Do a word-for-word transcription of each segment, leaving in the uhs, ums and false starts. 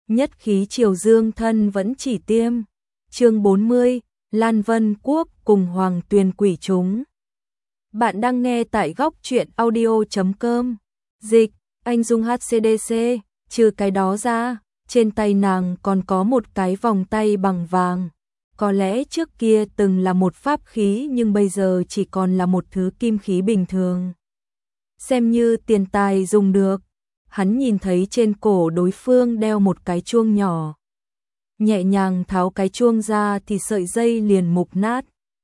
nhất khí triều dương thân vẫn chỉ tiêm. Chương bốn mươi, Lan Vân Quốc cùng Hoàng Tuyền quỷ chúng. Bạn đang nghe tại góc truyện audio chấm com. Dịch, anh Dung hát xê đê xê, trừ cái đó ra, trên tay nàng còn có một cái vòng tay bằng vàng. Có lẽ trước kia từng là một pháp khí nhưng bây giờ chỉ còn là một thứ kim khí bình thường. Xem như tiền tài dùng được. Hắn nhìn thấy trên cổ đối phương đeo một cái chuông nhỏ. Nhẹ nhàng tháo cái chuông ra thì sợi dây liền mục nát,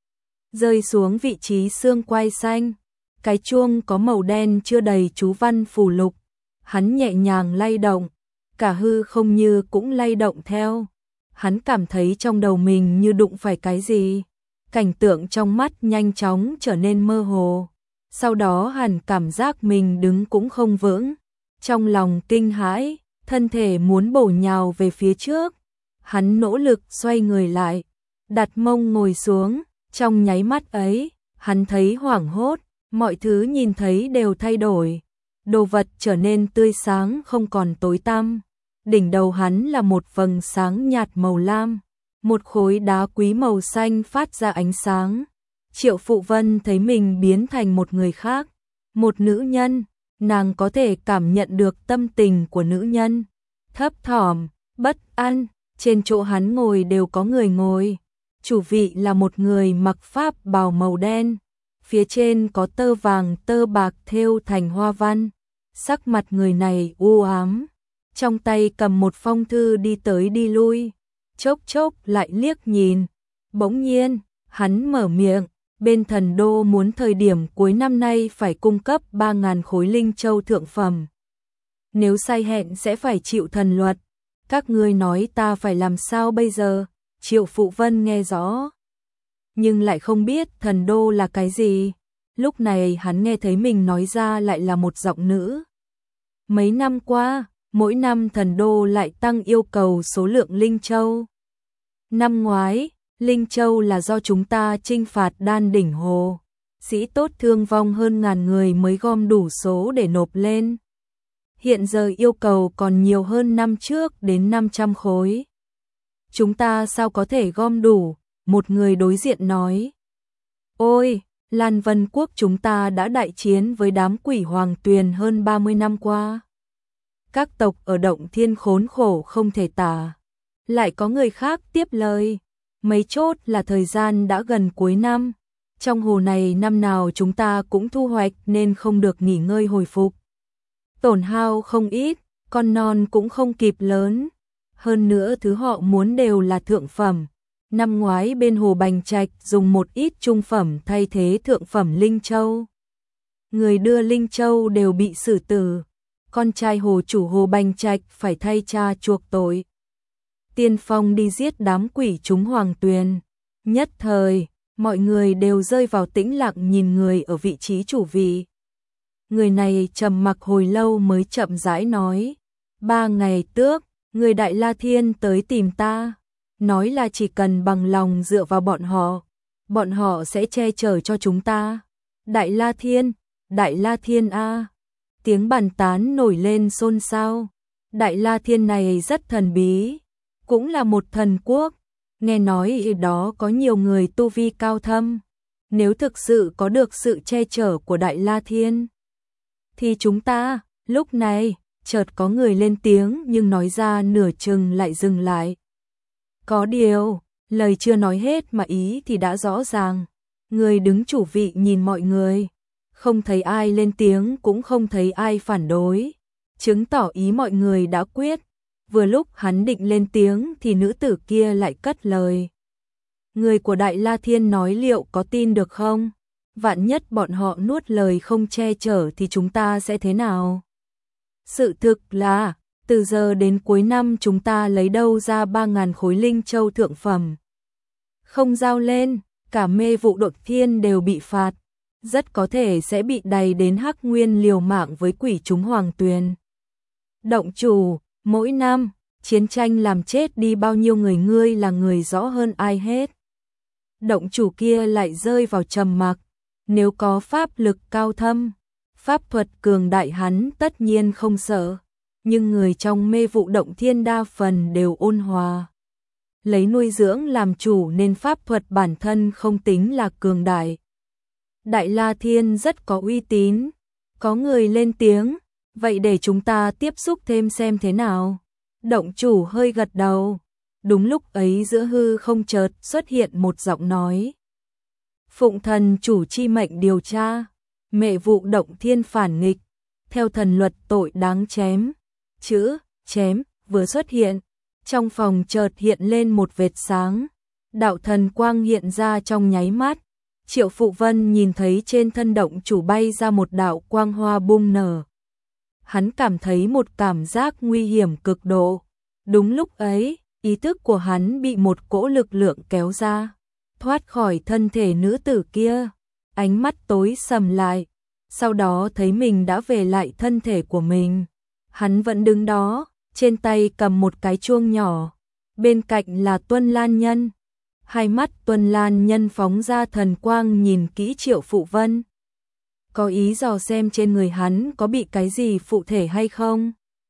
rơi xuống vị trí xương quai xanh. Cái chuông có màu đen chưa đầy chú văn phù lục. Hắn nhẹ nhàng lay động, cả hư không như cũng lay động theo. Hắn cảm thấy trong đầu mình như đụng phải cái gì. Cảnh tượng trong mắt nhanh chóng trở nên mơ hồ. Sau đó hắn cảm giác mình đứng cũng không vững. Trong lòng kinh hãi, thân thể muốn bổ nhào về phía trước. Hắn nỗ lực xoay người lại, đặt mông ngồi xuống. Trong nháy mắt ấy, hắn thấy hoảng hốt, mọi thứ nhìn thấy đều thay đổi. Đồ vật trở nên tươi sáng không còn tối tăm. Đỉnh đầu hắn là một vầng sáng nhạt màu lam, một khối đá quý màu xanh phát ra ánh sáng. Triệu Phụ Vân thấy mình biến thành một người khác, một nữ nhân. Nàng có thể cảm nhận được tâm tình của nữ nhân, thấp thỏm, bất an. Trên chỗ hắn ngồi đều có người ngồi. Chủ vị là một người mặc pháp bào màu đen, phía trên có tơ vàng tơ bạc thêu thành hoa văn. Sắc mặt người này u ám, trong tay cầm một phong thư đi tới đi lui, chốc chốc lại liếc nhìn. Bỗng nhiên, hắn mở miệng, bên thần đô muốn thời điểm cuối năm nay phải cung cấp ba ngàn khối linh châu thượng phẩm. Nếu sai hẹn sẽ phải chịu thần luật. Các ngươi nói ta phải làm sao bây giờ? Triệu Phụ Vân nghe rõ, nhưng lại không biết thần đô là cái gì. Lúc này hắn nghe thấy mình nói ra lại là một giọng nữ. Mấy năm qua, mỗi năm thần đô lại tăng yêu cầu số lượng linh châu. Năm ngoái, linh châu là do chúng ta chinh phạt Đan Đỉnh Hồ. Sĩ tốt thương vong hơn ngàn người mới gom đủ số để nộp lên. Hiện giờ yêu cầu còn nhiều hơn năm trước đến năm trăm khối. Chúng ta sao có thể gom đủ? Một người đối diện nói. Ôi, Lan Vân Quốc chúng ta đã đại chiến với đám quỷ Hoàng Tuyền hơn ba mươi năm qua. Các tộc ở Động Thiên khốn khổ không thể tả. Lại có người khác tiếp lời. Mấy chốt là thời gian đã gần cuối năm. Trong hồ này năm nào chúng ta cũng thu hoạch nên không được nghỉ ngơi hồi phục. Tổn hao không ít, con non cũng không kịp lớn. Hơn nữa thứ họ muốn đều là thượng phẩm. Năm ngoái bên hồ Bành Trạch dùng một ít trung phẩm thay thế thượng phẩm linh châu. Người đưa linh châu đều bị xử tử. Con trai hồ chủ hồ Bành Trạch phải thay cha chuộc tội. Tiên phong đi giết đám quỷ chúng Hoàng Tuyền. Nhất thời, mọi người đều rơi vào tĩnh lặng nhìn người ở vị trí chủ vị. Người này trầm mặc hồi lâu mới chậm rãi nói. Ba ngày trước, người Đại La Thiên tới tìm ta. Nói là chỉ cần bằng lòng dựa vào bọn họ, bọn họ sẽ che chở cho chúng ta. Đại La Thiên, Đại La Thiên a. Tiếng bàn tán nổi lên xôn xao. Đại La Thiên này rất thần bí, cũng là một thần quốc. Nghe nói ở đó có nhiều người tu vi cao thâm. Nếu thực sự có được sự che chở của Đại La Thiên, thì chúng ta, lúc này, chợt có người lên tiếng nhưng nói ra nửa chừng lại dừng lại. Có điều, lời chưa nói hết mà ý thì đã rõ ràng. Người đứng chủ vị nhìn mọi người, không thấy ai lên tiếng cũng không thấy ai phản đối, chứng tỏ ý mọi người đã quyết. Vừa lúc hắn định lên tiếng thì nữ tử kia lại cất lời. Người của Đại La Thiên nói liệu có tin được không? Vạn nhất bọn họ nuốt lời không che chở thì chúng ta sẽ thế nào? Sự thực là, từ giờ đến cuối năm chúng ta lấy đâu ra ba ngàn khối linh châu thượng phẩm. Không giao lên, cả mê vụ đột thiên đều bị phạt. Rất có thể sẽ bị đày đến Hắc Nguyên liều mạng với quỷ chúng Hoàng Tuyền. Động chủ, mỗi năm, chiến tranh làm chết đi bao nhiêu người, ngươi là người rõ hơn ai hết. Động chủ kia lại rơi vào trầm mặc. Nếu có pháp lực cao thâm, pháp thuật cường đại hắn tất nhiên không sợ. nhưng người trong mê vụ động thiên đa phần đều ôn hòa. Lấy nuôi dưỡng làm chủ nên pháp thuật bản thân không tính là cường đại. Đại La Thiên rất có uy tín. Có người lên tiếng, vậy để chúng ta tiếp xúc thêm xem thế nào. Động chủ hơi gật đầu. Đúng lúc ấy giữa hư không chợt xuất hiện một giọng nói. Phụng thần chủ chi mệnh điều tra, mệ vụ động thiên phản nghịch, theo thần luật tội đáng chém. Chữ chém vừa xuất hiện, trong phòng chợt hiện lên một vệt sáng, đạo thần quang hiện ra trong nháy mắt. Triệu Phụ Vân nhìn thấy trên thân động chủ bay ra một đạo quang hoa bung nở. Hắn cảm thấy một cảm giác nguy hiểm cực độ. Đúng lúc ấy, ý thức của hắn bị một cỗ lực lượng kéo ra, thoát khỏi thân thể nữ tử kia. Ánh mắt tối sầm lại, sau đó thấy mình đã về lại thân thể của mình. Hắn vẫn đứng đó, trên tay cầm một cái chuông nhỏ, bên cạnh là Tuân Lan Nhân. Hai mắt Tuân Lan Nhân phóng ra thần quang nhìn kỹ Triệu Phụ Vân. Có ý dò xem trên người hắn có bị cái gì phụ thể hay không.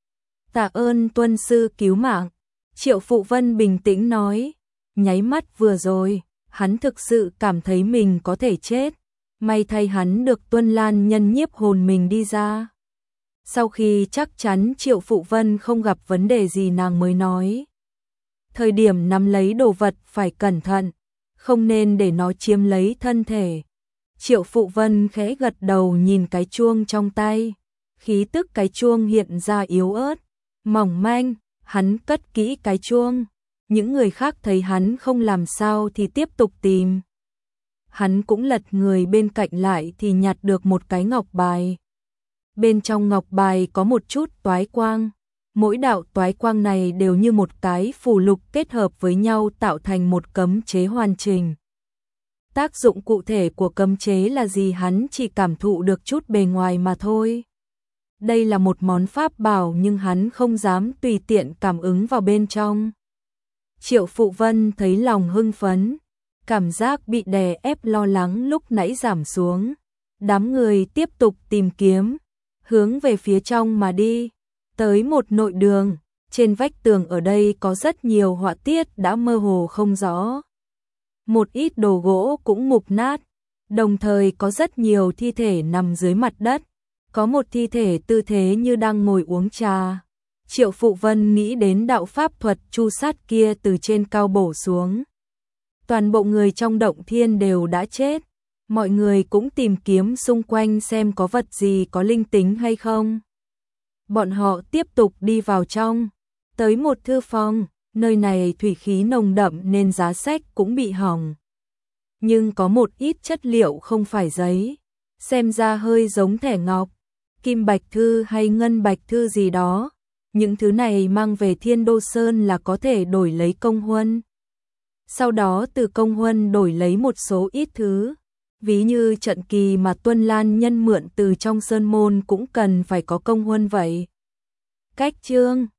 Tạ ơn Tuân sư cứu mạng. Triệu Phụ Vân bình tĩnh nói. Nháy mắt vừa rồi, hắn thực sự cảm thấy mình có thể chết. May thay hắn được Tuân Lan Nhân nhiếp hồn mình đi ra. Sau khi chắc chắn Triệu Phụ Vân không gặp vấn đề gì nàng mới nói. Thời điểm nắm lấy đồ vật phải cẩn thận, không nên để nó chiếm lấy thân thể. Triệu Phụ Vân khẽ gật đầu nhìn cái chuông trong tay. Khí tức cái chuông hiện ra yếu ớt, mỏng manh, hắn cất kỹ cái chuông. Những người khác thấy hắn không làm sao thì tiếp tục tìm. Hắn cũng lật người bên cạnh lại thì nhặt được một cái ngọc bài. Bên trong ngọc bài có một chút toái quang. Mỗi đạo toái quang này đều như một cái phù lục kết hợp với nhau tạo thành một cấm chế hoàn chỉnh. Tác dụng cụ thể của cấm chế là gì hắn chỉ cảm thụ được chút bề ngoài mà thôi. Đây là một món pháp bảo nhưng hắn không dám tùy tiện cảm ứng vào bên trong. Triệu Phụ Vân thấy lòng hưng phấn, cảm giác bị đè ép lo lắng lúc nãy giảm xuống. Đám người tiếp tục tìm kiếm, hướng về phía trong mà đi. Tới một nội đường, trên vách tường ở đây có rất nhiều họa tiết đã mơ hồ không rõ. Một ít đồ gỗ cũng mục nát, đồng thời có rất nhiều thi thể nằm dưới mặt đất. Có một thi thể tư thế như đang ngồi uống trà. Triệu Phụ Vân nghĩ đến đạo pháp thuật chu sát kia từ trên cao bổ xuống. Toàn bộ người trong động thiên đều đã chết. Mọi người cũng tìm kiếm xung quanh xem có vật gì có linh tính hay không. Bọn họ tiếp tục đi vào trong, tới một thư phòng, nơi này thủy khí nồng đậm nên giá sách cũng bị hỏng. Nhưng có một ít chất liệu không phải giấy, xem ra hơi giống thẻ ngọc, kim bạch thư hay ngân bạch thư gì đó. Những thứ này mang về Thiên Đô Sơn là có thể đổi lấy công huân. Sau đó từ công huân đổi lấy một số ít thứ. Ví như trận kỳ mà Tuân Lan Nhân mượn từ trong sơn môn cũng cần phải có công huân vậy. Cách chương